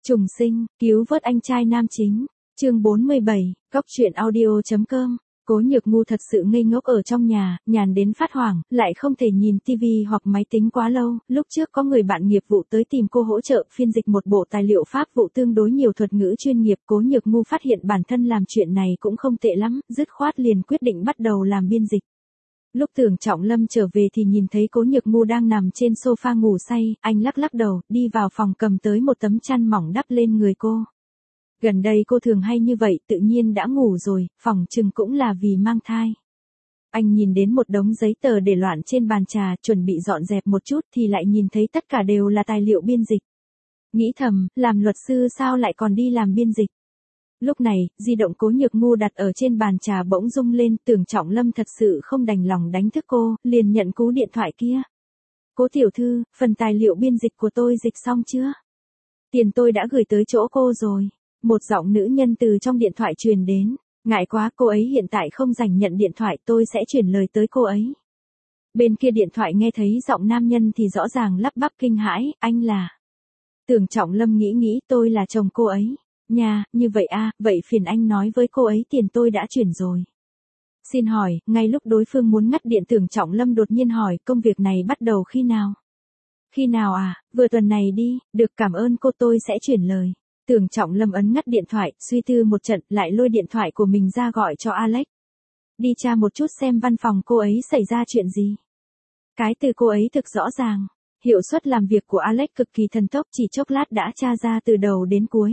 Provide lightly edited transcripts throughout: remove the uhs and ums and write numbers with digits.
Trùng sinh, cứu vớt anh trai nam chính. Chương 47, Cóc truyện audio.com. Cố Nhược Ngu thật sự ngây ngốc ở trong nhà, nhàn đến phát hoảng, lại không thể nhìn tivi hoặc máy tính quá lâu. Lúc trước có người bạn nghiệp vụ tới tìm cô hỗ trợ phiên dịch một bộ tài liệu pháp vụ tương đối nhiều thuật ngữ chuyên nghiệp. Cố Nhược Ngu phát hiện bản thân làm chuyện này cũng không tệ lắm, dứt khoát liền quyết định bắt đầu làm biên dịch. Lúc Tưởng Trọng Lâm trở về thì nhìn thấy Cố Nhược Ngu đang nằm trên sofa ngủ say, anh lắc lắc đầu, đi vào phòng cầm tới một tấm chăn mỏng đắp lên người cô. Gần đây cô thường hay như vậy, tự nhiên đã ngủ rồi, phỏng chừng cũng là vì mang thai. Anh nhìn đến một đống giấy tờ để loạn trên bàn trà, chuẩn bị dọn dẹp một chút thì lại nhìn thấy tất cả đều là tài liệu biên dịch. Nghĩ thầm, làm luật sư sao lại còn đi làm biên dịch. Lúc này, di động Cố Nhược Ngu đặt ở trên bàn trà bỗng rung lên, Tưởng Trọng Lâm thật sự không đành lòng đánh thức cô, liền nhận cú điện thoại kia. Cố tiểu thư, phần tài liệu biên dịch của tôi dịch xong chưa? Tiền tôi đã gửi tới chỗ cô rồi. Một giọng nữ nhân từ trong điện thoại truyền đến. Ngại quá, cô ấy hiện tại không rảnh nhận điện thoại, tôi sẽ chuyển lời tới cô ấy. Bên kia điện thoại nghe thấy giọng nam nhân thì rõ ràng lắp bắp kinh hãi, anh là. Tưởng Trọng Lâm nghĩ tôi là chồng cô ấy. Nha, như vậy à, vậy phiền anh nói với cô ấy tiền tôi đã chuyển rồi. Xin hỏi, ngay lúc đối phương muốn ngắt điện Tưởng Trọng Lâm đột nhiên hỏi công việc này bắt đầu khi nào? Khi nào à, vừa tuần này đi, được cảm ơn cô tôi sẽ chuyển lời. Tưởng Trọng Lâm ấn ngắt điện thoại, suy tư một trận, lại lôi điện thoại của mình ra gọi cho Alex. Đi tra một chút xem văn phòng cô ấy xảy ra chuyện gì. Cái từ cô ấy thực rõ ràng. Hiệu suất làm việc của Alex cực kỳ thần tốc, chỉ chốc lát đã tra ra từ đầu đến cuối.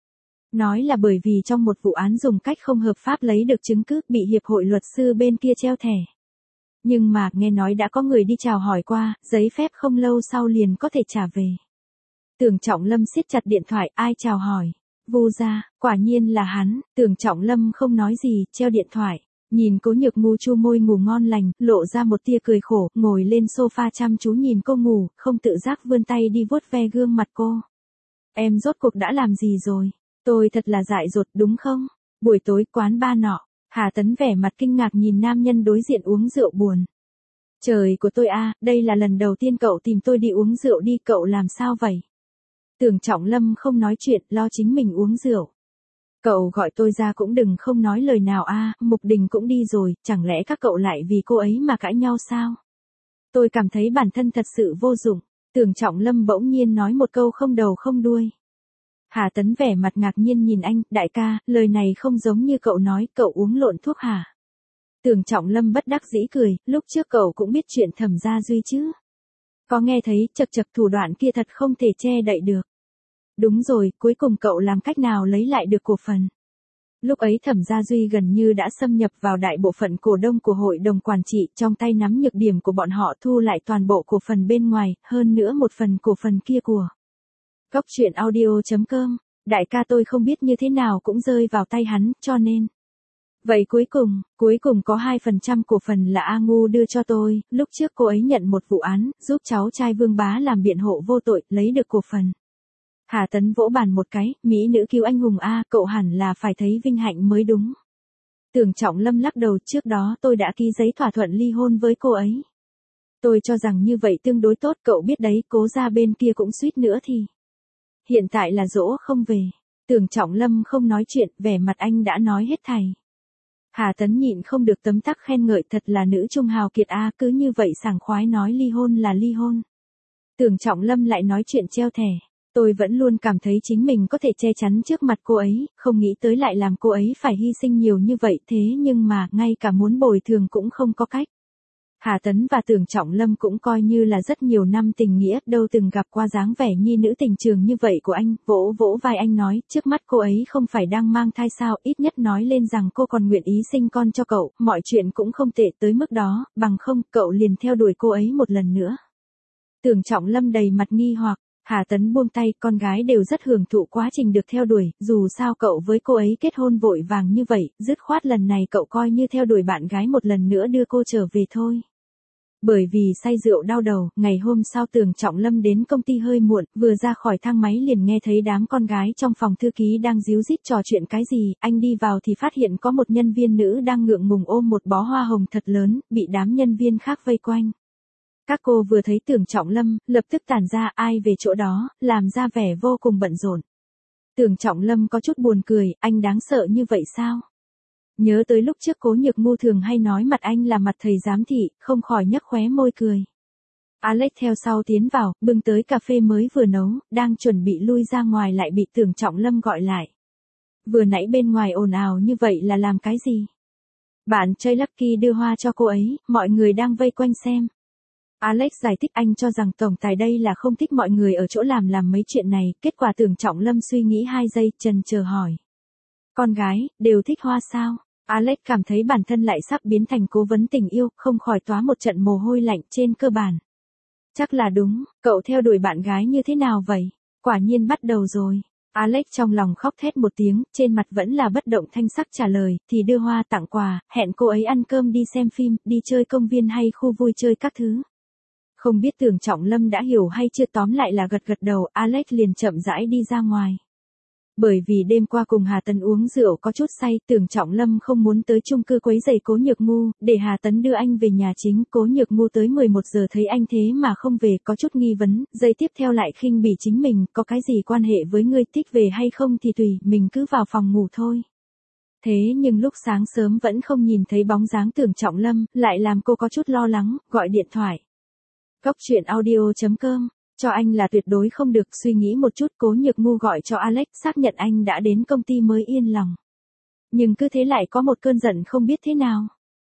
Nói là bởi vì trong một vụ án dùng cách không hợp pháp lấy được chứng cứ bị hiệp hội luật sư bên kia treo thẻ. Nhưng mà nghe nói đã có người đi chào hỏi qua, giấy phép không lâu sau liền có thể trả về. Tưởng Trọng Lâm siết chặt điện thoại, ai chào hỏi? Vu gia, quả nhiên là hắn. Tưởng Trọng Lâm không nói gì, treo điện thoại. Nhìn Cố Nhược Ngu chu môi ngủ ngon lành, lộ ra một tia cười khổ, ngồi lên sofa chăm chú nhìn cô ngủ, không tự giác vươn tay đi vuốt ve gương mặt cô. Em rốt cuộc đã làm gì rồi? Tôi thật là dại dột đúng không? Buổi tối quán ba nọ, Hà Tấn vẻ mặt kinh ngạc nhìn nam nhân đối diện uống rượu buồn. Trời của tôi a, đây là lần đầu tiên cậu tìm tôi đi uống rượu đi, cậu làm sao vậy? Tưởng Trọng Lâm không nói chuyện, lo chính mình uống rượu. Cậu gọi tôi ra cũng đừng không nói lời nào a, Mục Đình cũng đi rồi, chẳng lẽ các cậu lại vì cô ấy mà cãi nhau sao? Tôi cảm thấy bản thân thật sự vô dụng. Tưởng Trọng Lâm bỗng nhiên nói một câu không đầu không đuôi. Hà Tấn vẻ mặt ngạc nhiên nhìn anh, đại ca, lời này không giống như cậu nói, cậu uống lộn thuốc hả? Tưởng Trọng Lâm bất đắc dĩ cười, lúc trước cậu cũng biết chuyện Thẩm Gia Duy chứ? Có nghe thấy, chật chật thủ đoạn kia thật không thể che đậy được. Đúng rồi, cuối cùng cậu làm cách nào lấy lại được cổ phần? Lúc ấy Thẩm Gia Duy gần như đã xâm nhập vào đại bộ phận cổ đông của hội đồng quản trị, trong tay nắm nhược điểm của bọn họ, thu lại toàn bộ cổ phần bên ngoài, hơn nữa một phần cổ phần kia của Cóc truyện audio.com. Đại ca tôi không biết như thế nào cũng rơi vào tay hắn, cho nên. Vậy cuối cùng có 2% cổ phần là A Ngu đưa cho tôi, lúc trước cô ấy nhận một vụ án, giúp cháu trai Vương Bá làm biện hộ vô tội, lấy được cổ phần. Hà Tấn vỗ bàn một cái, mỹ nữ cứu anh hùng A, cậu hẳn là phải thấy vinh hạnh mới đúng. Tưởng Trọng Lâm lắc đầu, trước đó tôi đã ký giấy thỏa thuận ly hôn với cô ấy. Tôi cho rằng như vậy tương đối tốt, cậu biết đấy, Cố gia bên kia cũng suýt nữa thì. Hiện tại là dỗ không về. Tưởng Trọng Lâm không nói chuyện, vẻ mặt anh đã nói hết thảy. Hà Tấn nhịn không được tấm tắc khen ngợi, thật là nữ trung hào kiệt a, cứ như vậy sảng khoái nói ly hôn là ly hôn. Tưởng Trọng Lâm lại nói chuyện treo thẻ. Tôi vẫn luôn cảm thấy chính mình có thể che chắn trước mặt cô ấy, không nghĩ tới lại làm cô ấy phải hy sinh nhiều như vậy, thế nhưng mà ngay cả muốn bồi thường cũng không có cách. Hà Tấn và Tưởng Trọng Lâm cũng coi như là rất nhiều năm tình nghĩa, đâu từng gặp qua dáng vẻ nhi nữ tình trường như vậy của anh, vỗ vỗ vai anh nói, trước mắt cô ấy không phải đang mang thai sao, ít nhất nói lên rằng cô còn nguyện ý sinh con cho cậu, mọi chuyện cũng không tệ tới mức đó, bằng không, cậu liền theo đuổi cô ấy một lần nữa. Tưởng Trọng Lâm đầy mặt nghi hoặc, Hà Tấn buông tay, con gái đều rất hưởng thụ quá trình được theo đuổi, dù sao cậu với cô ấy kết hôn vội vàng như vậy, dứt khoát lần này cậu coi như theo đuổi bạn gái một lần nữa đưa cô trở về thôi. Bởi vì say rượu đau đầu, ngày hôm sau Tưởng Trọng Lâm đến công ty hơi muộn, vừa ra khỏi thang máy liền nghe thấy đám con gái trong phòng thư ký đang díu dít trò chuyện cái gì, anh đi vào thì phát hiện có một nhân viên nữ đang ngượng ngùng ôm một bó hoa hồng thật lớn, bị đám nhân viên khác vây quanh. Các cô vừa thấy Tưởng Trọng Lâm, lập tức tản ra ai về chỗ đó, làm ra vẻ vô cùng bận rộn. Tưởng Trọng Lâm có chút buồn cười, anh đáng sợ như vậy sao? Nhớ tới lúc trước Cố Nhược Ngu thường hay nói mặt anh là mặt thầy giám thị, không khỏi nhếch khóe môi cười. Alex theo sau tiến vào, bưng tới cà phê mới vừa nấu, đang chuẩn bị lui ra ngoài lại bị Tưởng Trọng Lâm gọi lại. Vừa nãy bên ngoài ồn ào như vậy là làm cái gì? Bạn chơi Lucky đưa hoa cho cô ấy, mọi người đang vây quanh xem. Alex giải thích anh cho rằng tổng tài đây là không thích mọi người ở chỗ làm mấy chuyện này, kết quả Tưởng Trọng Lâm suy nghĩ 2 giây, chần chờ hỏi. Con gái, đều thích hoa sao? Alex cảm thấy bản thân lại sắp biến thành cố vấn tình yêu, không khỏi toát một trận mồ hôi lạnh trên cơ bản. Chắc là đúng, cậu theo đuổi bạn gái như thế nào vậy? Quả nhiên bắt đầu rồi. Alex trong lòng khóc thét một tiếng, trên mặt vẫn là bất động thanh sắc trả lời, thì đưa hoa tặng quà, hẹn cô ấy ăn cơm đi xem phim, đi chơi công viên hay khu vui chơi các thứ. Không biết Tưởng Trọng Lâm đã hiểu hay chưa, tóm lại là gật gật đầu, Alex liền chậm rãi đi ra ngoài. Bởi vì đêm qua cùng Hà Tấn uống rượu có chút say, Tưởng Trọng Lâm không muốn tới chung cư quấy rầy Cố Nhược Ngu, để Hà Tấn đưa anh về nhà chính. Cố Nhược Ngu tới 11 giờ thấy anh thế mà không về, có chút nghi vấn, giây tiếp theo lại khinh bỉ chính mình, có cái gì quan hệ với ngươi, thích về hay không thì tùy, mình cứ vào phòng ngủ thôi. Thế nhưng lúc sáng sớm vẫn không nhìn thấy bóng dáng Tưởng Trọng Lâm, lại làm cô có chút lo lắng, gọi điện thoại. Cóc truyện audio.com, cho anh là tuyệt đối không được, suy nghĩ một chút. Cố Nhược Ngu gọi cho Alex, xác nhận anh đã đến công ty mới yên lòng. Nhưng cứ thế lại có một cơn giận không biết thế nào.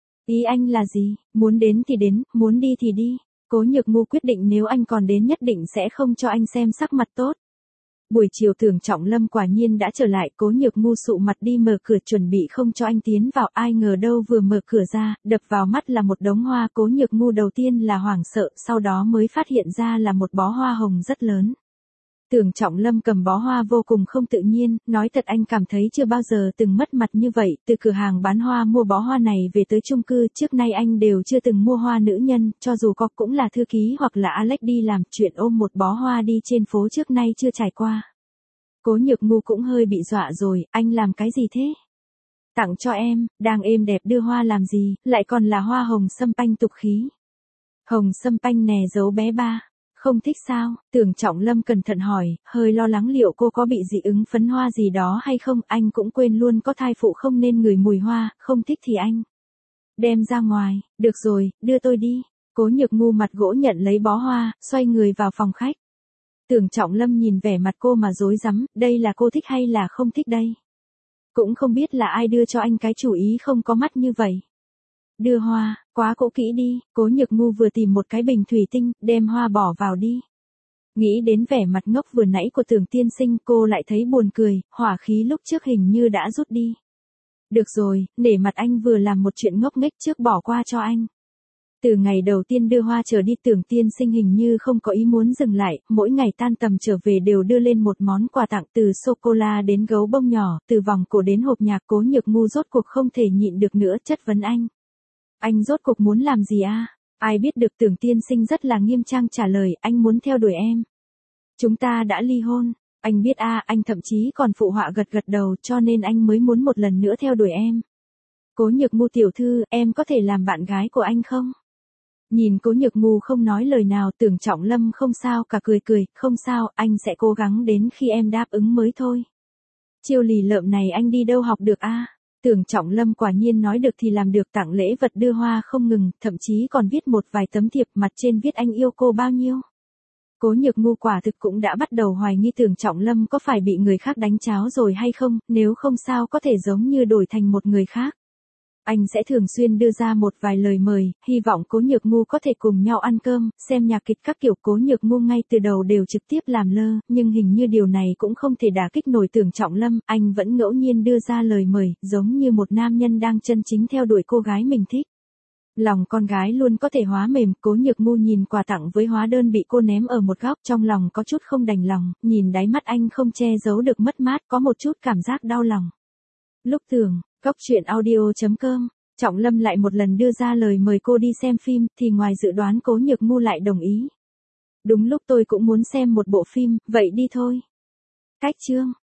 Ý anh là gì? Muốn đến thì đến, muốn đi thì đi. Cố Nhược Ngu quyết định nếu anh còn đến nhất định sẽ không cho anh xem sắc mặt tốt. Buổi chiều Tưởng Trọng Lâm quả nhiên đã trở lại, Cố Nhược Ngu sụ mặt đi mở cửa chuẩn bị không cho anh tiến vào, ai ngờ đâu vừa mở cửa ra, đập vào mắt là một đống hoa. Cố Nhược Ngu đầu tiên là hoảng sợ, sau đó mới phát hiện ra là một bó hoa hồng rất lớn. Tưởng Trọng Lâm cầm bó hoa vô cùng không tự nhiên, nói thật anh cảm thấy chưa bao giờ từng mất mặt như vậy, từ cửa hàng bán hoa mua bó hoa này về tới chung cư, trước nay anh đều chưa từng mua hoa nữ nhân, cho dù có cũng là thư ký hoặc là Alex đi làm, chuyện ôm một bó hoa đi trên phố trước nay chưa trải qua. Cố Nhược Ngu cũng hơi bị dọa rồi, anh làm cái gì thế? Tặng cho em, đang êm đẹp đưa hoa làm gì, lại còn là hoa hồng sâm panh tục khí. Hồng sâm panh nè giấu bé ba. Không thích sao? Tưởng Trọng Lâm cẩn thận hỏi, hơi lo lắng liệu cô có bị dị ứng phấn hoa gì đó hay không, anh cũng quên luôn có thai phụ không nên ngửi mùi hoa, không thích thì anh đem ra ngoài. Được rồi, đưa tôi đi. Cố Nhược Ngu mặt gỗ nhận lấy bó hoa, xoay người vào phòng khách. Tưởng Trọng Lâm nhìn vẻ mặt cô mà rối rắm, đây là cô thích hay là không thích đây? Cũng không biết là ai đưa cho anh cái chủ ý không có mắt như vậy. Đưa hoa, quá cũ kỹ đi. Cố Nhược Ngu vừa tìm một cái bình thủy tinh, đem hoa bỏ vào đi. Nghĩ đến vẻ mặt ngốc vừa nãy của Tưởng tiên sinh, cô lại thấy buồn cười, hỏa khí lúc trước hình như đã rút đi. Được rồi, nể mặt anh vừa làm một chuyện ngốc nghếch trước bỏ qua cho anh. Từ ngày đầu tiên đưa hoa trở đi, Tưởng tiên sinh hình như không có ý muốn dừng lại, mỗi ngày tan tầm trở về đều đưa lên một món quà tặng, từ sô-cô-la đến gấu bông nhỏ, từ vòng cổ đến hộp nhạc. Cố Nhược Ngu rốt cuộc không thể nhịn được nữa, chất vấn anh. Anh rốt cuộc muốn làm gì à? Ai biết được. Tưởng tiên sinh rất là nghiêm trang trả lời, anh muốn theo đuổi em. Chúng ta đã ly hôn. Anh biết à, anh thậm chí còn phụ họa gật gật đầu, cho nên anh mới muốn một lần nữa theo đuổi em. Cố Nhược Ngu tiểu thư, em có thể làm bạn gái của anh không? Nhìn Cố Nhược Ngu không nói lời nào, Tưởng Trọng Lâm không sao cả cười cười, không sao, anh sẽ cố gắng đến khi em đáp ứng mới thôi. Chiêu lì lợm này anh đi đâu học được a? Tưởng Trọng Lâm quả nhiên nói được thì làm được, tặng lễ vật đưa hoa không ngừng, thậm chí còn viết một vài tấm thiệp, mặt trên viết anh yêu cô bao nhiêu. Cố Nhược Ngu quả thực cũng đã bắt đầu hoài nghi Tưởng Trọng Lâm có phải bị người khác đánh cháo rồi hay không, nếu không sao có thể giống như đổi thành một người khác. Anh sẽ thường xuyên đưa ra một vài lời mời, hy vọng Cố Nhược Ngu có thể cùng nhau ăn cơm, xem nhạc kịch các kiểu. Cố Nhược Ngu ngay từ đầu đều trực tiếp làm lơ, nhưng hình như điều này cũng không thể đả kích nổi Tưởng Trọng Lâm, anh vẫn ngẫu nhiên đưa ra lời mời, giống như một nam nhân đang chân chính theo đuổi cô gái mình thích. Lòng con gái luôn có thể hóa mềm. Cố Nhược Ngu nhìn quà tặng với hóa đơn bị cô ném ở một góc, trong lòng có chút không đành lòng, nhìn đáy mắt anh không che giấu được mất mát, có một chút cảm giác đau lòng. Lúc tưởng, Cóc truyện audio.com, Trọng Lâm lại một lần đưa ra lời mời cô đi xem phim, thì ngoài dự đoán Cố Nhược Ngu lại đồng ý. Đúng lúc tôi cũng muốn xem một bộ phim, vậy đi thôi. Cách chương.